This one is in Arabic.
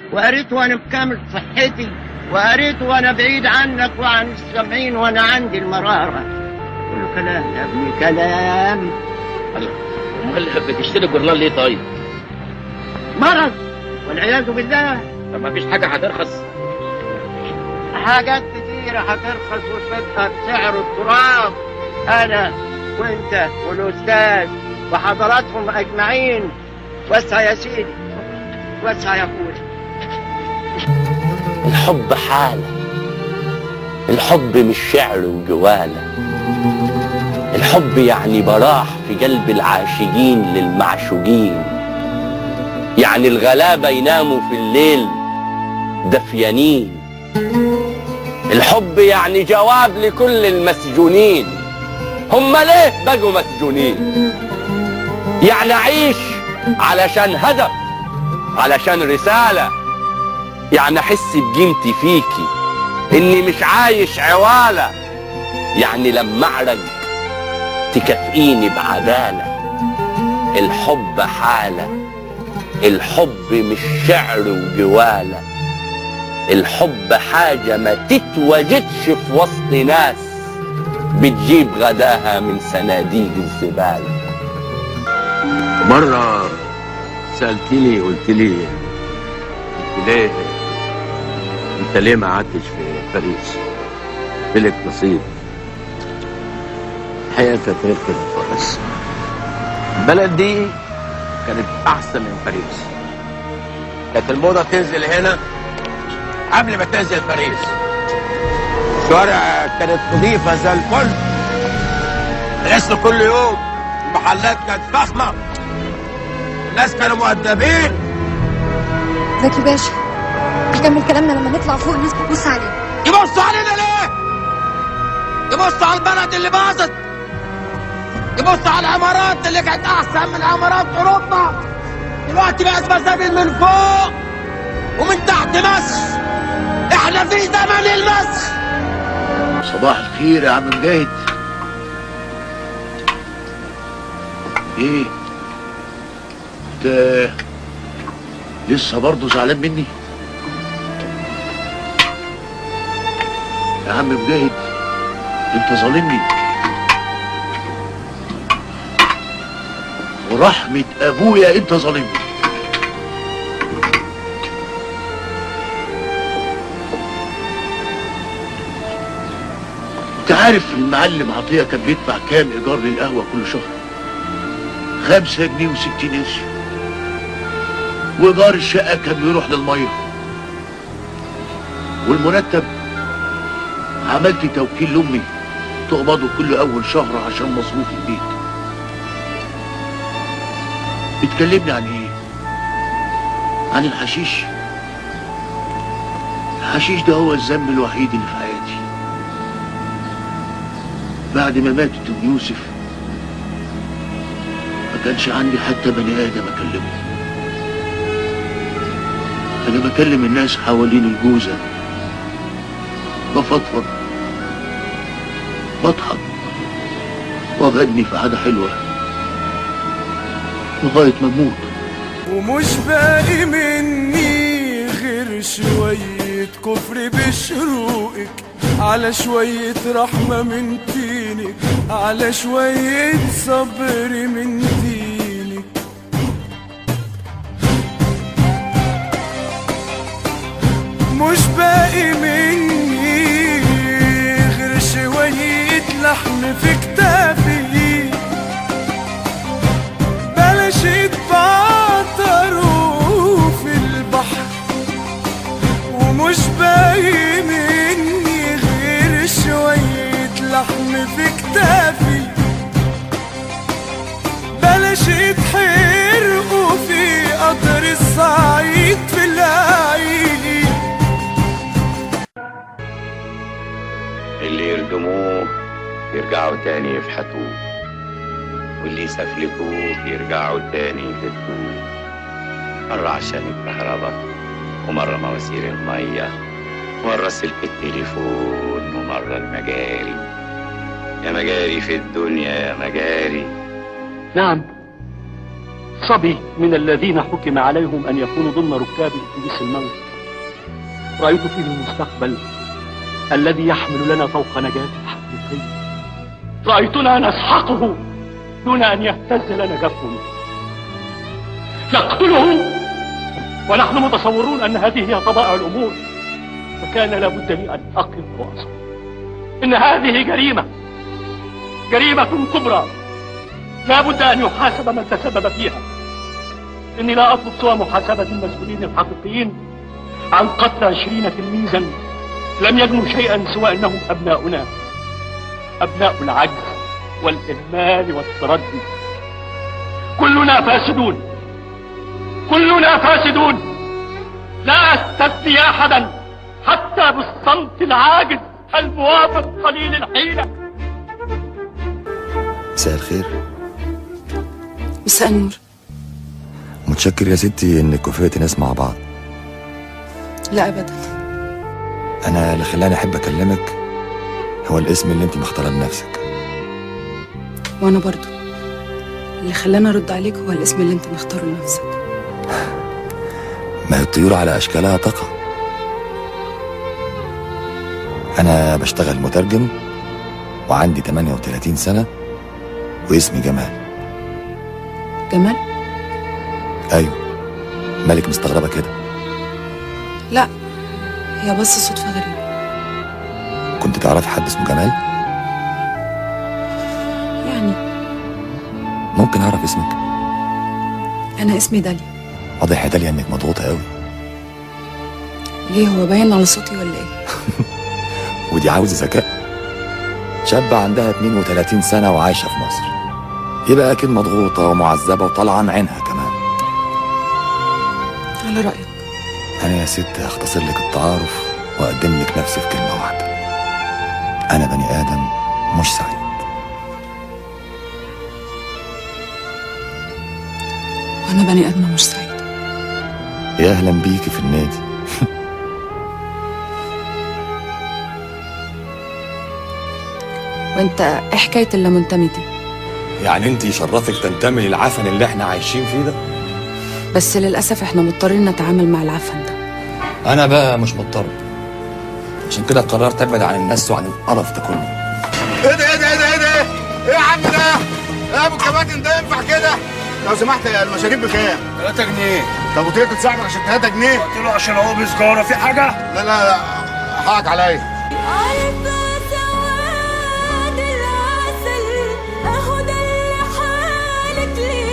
وقريت وانا بكامل صحتي، وقريت وانا بعيد عنك وعن السامعين وانا عندي المرارة. كله كلام يا ابني، كلام. امال بتشتري جورنال ليه طيب؟ مرض والعياذ بالله. طب ما فيش حاجة هترخص؟ حاجات كتيرة هترخص وتبقى بسعر التراب. أنا وأنت والأستاذ وحضراتهم أجمعين. وسع يا سيدي، وسع يا أخوي. الحب حالة، الحب مش شعر وجوالة. الحب يعني براح في قلب العاشقين للمعشوقين. يعني الغلابة يناموا في الليل دفيانين. الحب يعني جواب لكل المسجونين. هم ليه بقوا مسجونين؟ يعني أعيش علشان هدف، علشان رسالة. يعني أحس بقيمتي فيكي، إني مش عايش عوالة. يعني لما أعرق تكافئيني بعدالة. الحب حالة، الحب مش شعر وجوالة. الحب حاجة ما تتوجدش في وسط ناس بتجيب غداها من صناديق الزبالة. مرة سألتني قلت لي انت ليه ما قعدتش في باريس؟ قلت لك نصيب. الحقيقة كانت غير كده خالص. البلد دي كانت أحسن من باريس. كانت الموضة تنزل هنا قبل ما تنزل باريس. الشوارع كانت نظيفة زي الفل. درسنا كل يوم. المحلات كانت فخمة. الناس كانوا مؤدبين. زكي باشا، نكمل كلامنا لما نطلع فوق. الناس بتبص علينا. يبصوا علينا ليه؟ يبصوا على البلد اللي باظت. يبصوا على العمارات اللي كانت أحسن من عمارات أوروبا. دلوقتي بقت مساجد من فوق ومن تحت مسخ. احنا في زمن المسخ. صباح الخير يا عم مجاهد. ايه انت لسه برضه زعلان مني يا عم مجاهد؟ انت ظالمني ورحمة ابويا انت ظالمني. انت عارف المعلم عطية كان بيدفع كام ايجار للقهوة كل شهر؟ 5 جنيه و60 قرش. وايجار الشقة كان بيروح للمية. والمرتب عملت توكيل لامي تقبضه كل اول شهر عشان مصروف البيت. بتكلمني عن ايه؟ عن الحشيش. الحشيش ده هو الذنب الوحيد اللي في حياتي. بعد ما ماتت ام يوسف ما كانش عندي حتى بني ادم اكلمه. انا بكلم الناس حوالين الجوزة، بفضفض، بضحك وبغني في قعدة حلوة لغاية ما اموت. ومش باقي مني غير شوية كفر بشروقك، على شوية رحمة من طينك، على شوية صبر من دينك. مش باقي مني غير شوية لحم في كتافي، بلاش يتبعتروا في البحر. ومش باقي مني غير شوية لحم في كتافي، بلاش يتحرقوا في قطر الصعيد في العيد. اللي يردموه يرجعوا تاني يفحتوه، واللي يسفلتوه يرجعوا تاني يفتوه. مرة عشان الكهرباء، ومرة مواسير المية، ومرة سلك التليفون، ومرة المجاري. يا مجاري في الدنيا يا مجاري. نعم صبي من الذين حكم عليهم أن يكونوا ضمن ركاب أتوبيس الموت. رأيت فيه المستقبل الذي يحمل لنا طوق نجاة حقيقي. رأيتنا نسحقه دون أن يهتز لنا جفن. نقتله ونحن متصورون أن هذه هي طبائع الأمور، فكان لابد لي أن أقف وأصبر. إن هذه جريمة كبرى، لابد أن يحاسب من تسبب فيها. إني لا أطلب سوى محاسبة المسؤولين الحقيقيين عن قتل 20 تلميذا لم يجنوا شيئا سوى أنهم أبناؤنا، أبناء العجز والإهمال والتردي. كلنا فاسدون، كلنا فاسدون، لا أستثني أحدا حتى بالصمت العاجز الموافق قليل الحيلة. مساء الخير. مساء النور. متشكر يا ستي انك وافقتي ناس مع بعض. لا ابدا. انا اللي خلاني احب اكلمك هو الاسم اللي انت مختاره لنفسك. وانا برضو اللي خلاني ارد عليك هو الاسم اللي انت مختاره لنفسك. ما هي الطيور على اشكالها تقع. انا بشتغل مترجم وعندي 38 سنة واسمي جمال. جمال؟ ايوه. مالك مستغربة كده؟ لا، هي بس صدفة غريبة. كنت تعرفي حد اسمه جمال؟ يعني ممكن اعرف اسمك؟ انا اسمي داليا. واضح يا داليا انك مضغوطة قوي. ليه، هو باين على صوتي ولا ايه؟ ودي عاوزة ذكاء. شابة عندها 32 سنة وعايشة في مصر، يبقى اكيد مضغوطة ومعذبة وطالعة عينها كمان. على رأيك. انا يا ست هختصر لك التعارف واقدم لك نفسي في كلمة واحدة. انا بني ادم مش سعيد. وانا بني ادم مش سعيد. يا اهلا بيكي في النادي. وانت ايه حكاية اللي منتمي دي؟ يعني انت يشرفك تنتمي للعفن اللي احنا عايشين فيه ده؟ بس للأسف احنا مضطرين نتعامل مع العفن ده. انا بقى مش مضطر، عشان كده قررت ابعد عن الناس وعن القرف ده كله. ايه ده ايه ده ايه ده ايه ده ايه يا عم ده؟ يا ابو الكباتن ده ينفع كده؟ لو سمحت المشاريب بكام؟ 3 جنيه. طب وتقدر تساعدك عشان 3 جنيه؟ قلت له عشان هو بسجاره في حاجه؟ لا لا لا حقك عليا. سواد العسل اهو ده اللي حالك ليه